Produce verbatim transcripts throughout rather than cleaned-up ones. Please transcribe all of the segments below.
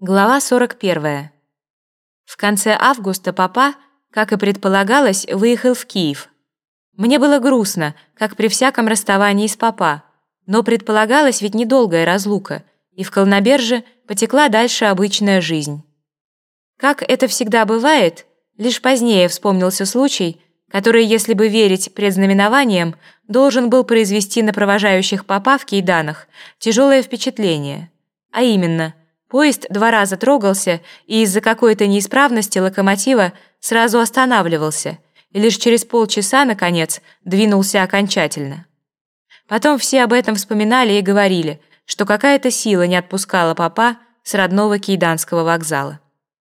Глава сорок первая. В конце августа папа, как и предполагалось, выехал в Киев. Мне было грустно, как при всяком расставании с папа, но предполагалась ведь недолгая разлука, и в Колноберже потекла дальше обычная жизнь. Как это всегда бывает, лишь позднее вспомнился случай, который, если бы верить предзнаменованиям, должен был произвести на провожающих папа в Кейданах тяжелое впечатление, а именно – поезд два раза трогался и из-за какой-то неисправности локомотива сразу останавливался и лишь через полчаса, наконец, двинулся окончательно. Потом все об этом вспоминали и говорили, что какая-то сила не отпускала папа с родного Кейданского вокзала.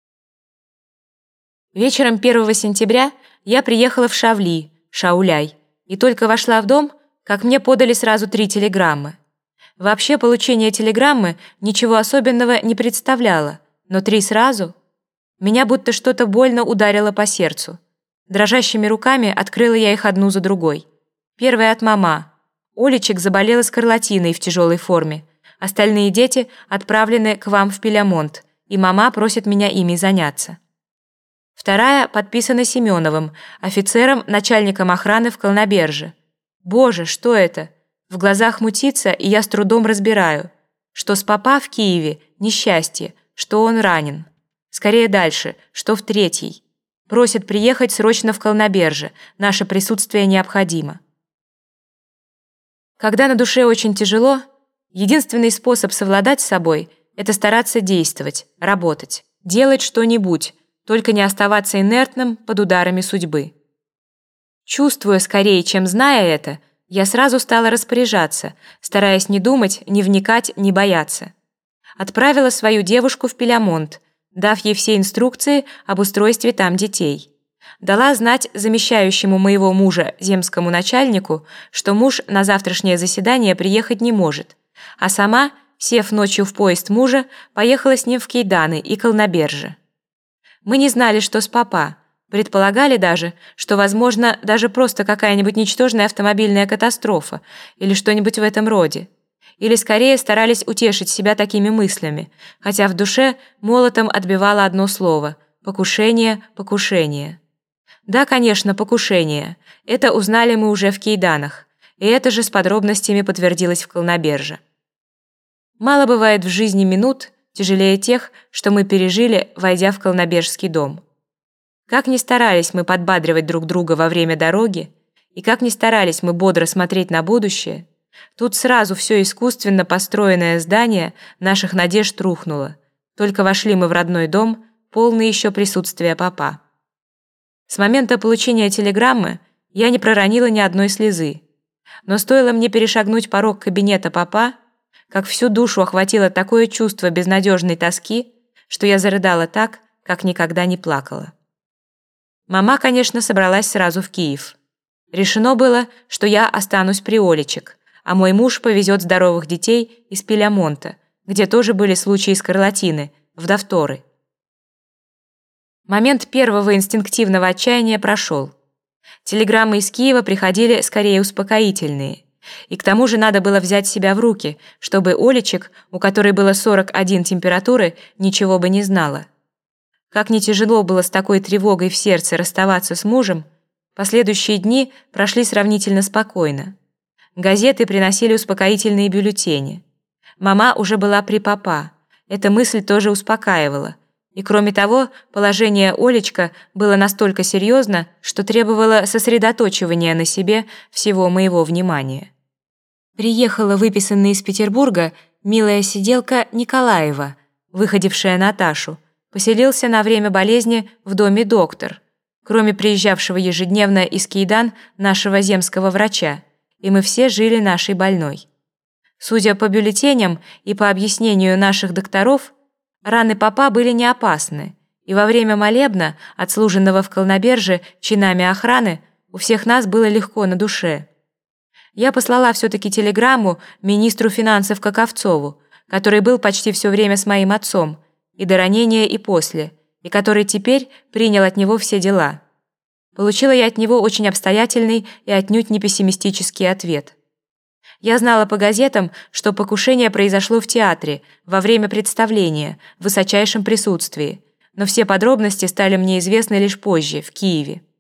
Вечером первого сентября я приехала в Шавли, Шауляй, и только вошла в дом, как мне подали сразу три телеграммы. Вообще получение телеграммы ничего особенного не представляло, но три сразу. Меня будто что-то больно ударило по сердцу. Дрожащими руками открыла я их одну за другой. Первая от мама. Олечек заболела скарлатиной в тяжелой форме. Остальные дети отправлены к вам в Пилямонт, и мама просит меня ими заняться. Вторая подписана Семеновым, офицером, начальником охраны в Колноберже. Боже, что это? В глазах мутится, и я с трудом разбираю, что с папа в Киеве несчастье, что он ранен. Скорее дальше, что в третьей. Просит приехать срочно в Колноберже, наше присутствие необходимо. Когда на душе очень тяжело, единственный способ совладать с собой – это стараться действовать, работать, делать что-нибудь, только не оставаться инертным под ударами судьбы. Чувствуя скорее, чем зная это, я сразу стала распоряжаться, стараясь не думать, не вникать, не бояться. Отправила свою девушку в Пилямонт, дав ей все инструкции об устройстве там детей. Дала знать замещающему моего мужа земскому начальнику, что муж на завтрашнее заседание приехать не может, а сама, сев ночью в поезд мужа, поехала с ним в Кейданы и Колноберже. Мы не знали, что с папа. Предполагали даже, что, возможно, даже просто какая-нибудь ничтожная автомобильная катастрофа или что-нибудь в этом роде. Или скорее старались утешить себя такими мыслями, хотя в душе молотом отбивало одно слово – покушение, покушение. Да, конечно, покушение. Это узнали мы уже в Кейданах, и это же с подробностями подтвердилось в Колноберже. Мало бывает в жизни минут, тяжелее тех, что мы пережили, войдя в Колнобержский дом. Как ни старались мы подбадривать друг друга во время дороги, и как ни старались мы бодро смотреть на будущее, тут сразу все искусственно построенное здание наших надежд рухнуло. Только вошли мы в родной дом, полный еще присутствия папа. С момента получения телеграммы я не проронила ни одной слезы. Но стоило мне перешагнуть порог кабинета папа, как всю душу охватило такое чувство безнадежной тоски, что я зарыдала так, как никогда не плакала. Мама, конечно, собралась сразу в Киев. Решено было, что я останусь при Олечек, а мой муж повезет здоровых детей из Пилямонта, где тоже были случаи скарлатины, в Давторы. Момент первого инстинктивного отчаяния прошел. Телеграммы из Киева приходили скорее успокоительные. И к тому же надо было взять себя в руки, чтобы Олечек, у которой было сорок один температуры, ничего бы не знала. Как не тяжело было с такой тревогой в сердце расставаться с мужем, последующие дни прошли сравнительно спокойно. Газеты приносили успокоительные бюллетени. Мама уже была при папа. Эта мысль тоже успокаивала. И кроме того, положение Олечка было настолько серьезно, что требовало сосредоточивания на себе всего моего внимания. Приехала выписанная из Петербурга милая сиделка Николаева, выходившая Наташу. Поселился на время болезни в доме доктор, кроме приезжавшего ежедневно из Кейдан нашего земского врача, и мы все жили нашей больной. Судя по бюллетеням и по объяснению наших докторов, раны папа были не опасны, и во время молебна, отслуженного в Колноберже чинами охраны, у всех нас было легко на душе. Я послала все-таки телеграмму министру финансов Каковцову, который был почти все время с моим отцом, и до ранения, и после, и который теперь принял от него все дела. Получила я от него очень обстоятельный и отнюдь не пессимистический ответ. Я знала по газетам, что покушение произошло в театре, во время представления, в высочайшем присутствии. Но все подробности стали мне известны лишь позже, в Киеве.